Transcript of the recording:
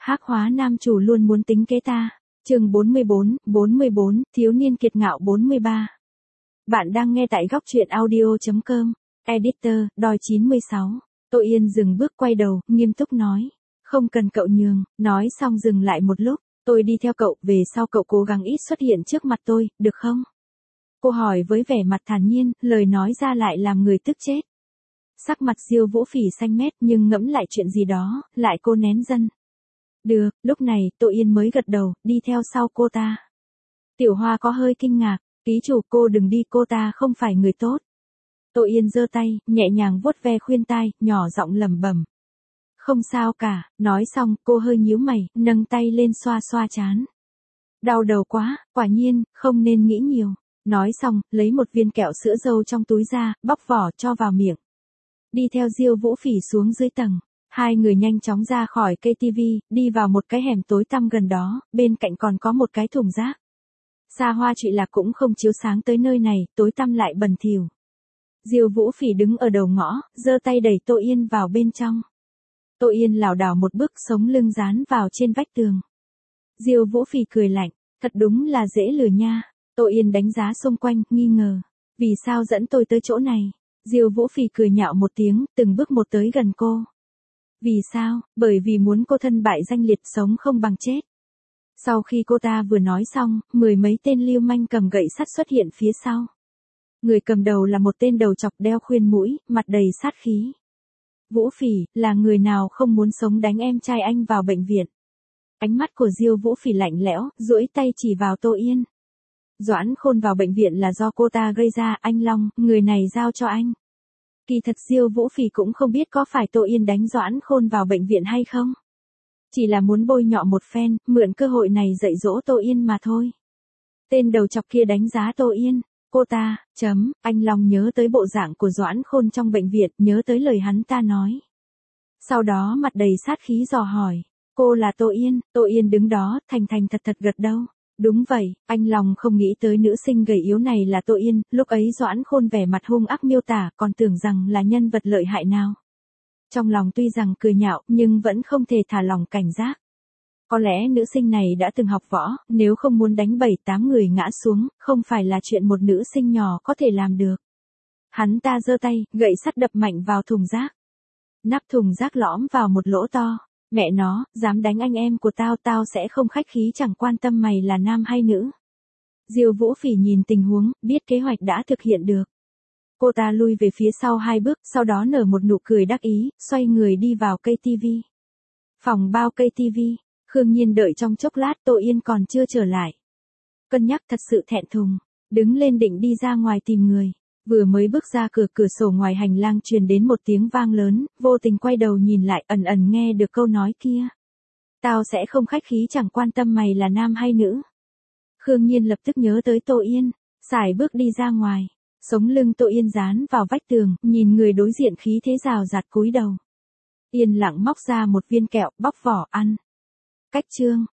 Hắc hóa nam chủ luôn muốn tính kế ta. Chương 44, thiếu niên kiệt ngạo 43. Bạn đang nghe tại góc truyện audio.com. Editor, đòi 96. Tô Yên dừng bước quay đầu, nghiêm túc nói. Không cần cậu nhường, nói xong dừng lại một lúc. Tôi đi theo cậu, về sau cậu cố gắng ít xuất hiện trước mặt tôi, được không? Cô hỏi với vẻ mặt thản nhiên, lời nói ra lại làm người tức chết. Sắc mặt Diêu Vũ Phỉ xanh mét nhưng ngẫm lại chuyện gì đó, lại cô nén dân. Được, lúc này Tô Yên mới gật đầu, đi theo sau cô ta. Tiểu Hoa có hơi kinh ngạc, ký chủ cô đừng đi, cô ta không phải người tốt. Tô Yên giơ tay, nhẹ nhàng vuốt ve khuyên tai, nhỏ giọng lẩm bẩm. Không sao cả, nói xong cô hơi nhíu mày, nâng tay lên xoa xoa trán. Đau đầu quá, quả nhiên, không nên nghĩ nhiều. Nói xong, lấy một viên kẹo sữa dâu trong túi ra, bóc vỏ cho vào miệng. Đi theo Diêu Vũ Phỉ xuống dưới tầng. Hai người nhanh chóng ra khỏi cây tivi, đi vào một cái hẻm tối tăm gần đó, bên cạnh còn có một cái thùng rác. Xa hoa trụy lạc cũng không chiếu sáng tới nơi này, tối tăm lại bẩn thỉu. Diêu Vũ Phỉ đứng ở đầu ngõ, giơ tay đẩy Tô Yên vào bên trong. Tô Yên lảo đảo một bước, sống lưng dán vào trên vách tường. Diêu Vũ Phỉ cười lạnh, thật đúng là dễ lừa nha. Tô Yên đánh giá xung quanh, nghi ngờ. Vì sao dẫn tôi tới chỗ này? Diêu Vũ Phỉ cười nhạo một tiếng, từng bước một tới gần cô. Vì sao? Bởi vì muốn cô thân bại danh liệt, sống không bằng chết. Sau khi cô ta vừa nói xong, mười mấy tên lưu manh cầm gậy sắt xuất hiện phía sau. Người cầm đầu là một tên đầu chọc đeo khuyên mũi, mặt đầy sát khí. Vũ Phỉ, là người nào không muốn sống đánh em trai anh vào bệnh viện? Ánh mắt của Diêu Vũ Phỉ lạnh lẽo, duỗi tay chỉ vào Tô Yên. Doãn Khôn vào bệnh viện là do cô ta gây ra, anh Long, người này giao cho anh. Kỳ thật Diêu Vũ Phỉ cũng không biết có phải Tô Yên đánh Doãn Khôn vào bệnh viện hay không. Chỉ là muốn bôi nhọ một phen, mượn cơ hội này dạy dỗ Tô Yên mà thôi. Tên đầu chọc kia đánh giá Tô Yên. Cô ta, anh Long nhớ tới bộ dạng của Doãn Khôn trong bệnh viện, nhớ tới lời hắn ta nói. Sau đó mặt đầy sát khí dò hỏi. Cô là Tô Yên đứng đó, thành thật gật đầu. Đúng vậy, anh Long không nghĩ tới nữ sinh gầy yếu này là Tô Yên, lúc ấy Doãn Khôn vẻ mặt hung ác miêu tả, còn tưởng rằng là nhân vật lợi hại nào. Trong lòng tuy rằng cười nhạo, nhưng vẫn không thể thả lỏng cảnh giác. Có lẽ nữ sinh này đã từng học võ, nếu không muốn đánh 7-8 người ngã xuống, không phải là chuyện một nữ sinh nhỏ có thể làm được. Hắn ta giơ tay, gậy sắt đập mạnh vào thùng rác. Nắp thùng rác lõm vào một lỗ to. Mẹ nó, dám đánh anh em của tao sẽ không khách khí, chẳng quan tâm mày là nam hay nữ. Diêu Vũ Phỉ nhìn tình huống, biết kế hoạch đã thực hiện được. Cô ta lui về phía sau 2 bước, sau đó nở một nụ cười đắc ý, xoay người đi vào cây tivi. Phòng bao cây tivi, Khương Nhiên đợi trong chốc lát Tô Yên còn chưa trở lại. Cân nhắc thật sự thẹn thùng, đứng lên định đi ra ngoài tìm người. Vừa mới bước ra cửa sổ ngoài hành lang truyền đến một tiếng vang lớn, vô tình quay đầu nhìn lại, ẩn nghe được câu nói kia. Tao sẽ không khách khí, chẳng quan tâm mày là nam hay nữ. Khương Nhiên lập tức nhớ tới Tô Yên, sải bước đi ra ngoài, sống lưng Tô Yên dán vào vách tường, nhìn người đối diện khí thế rào rạt cúi đầu. Yên lặng móc ra một viên kẹo, bóc vỏ ăn. Cách chương,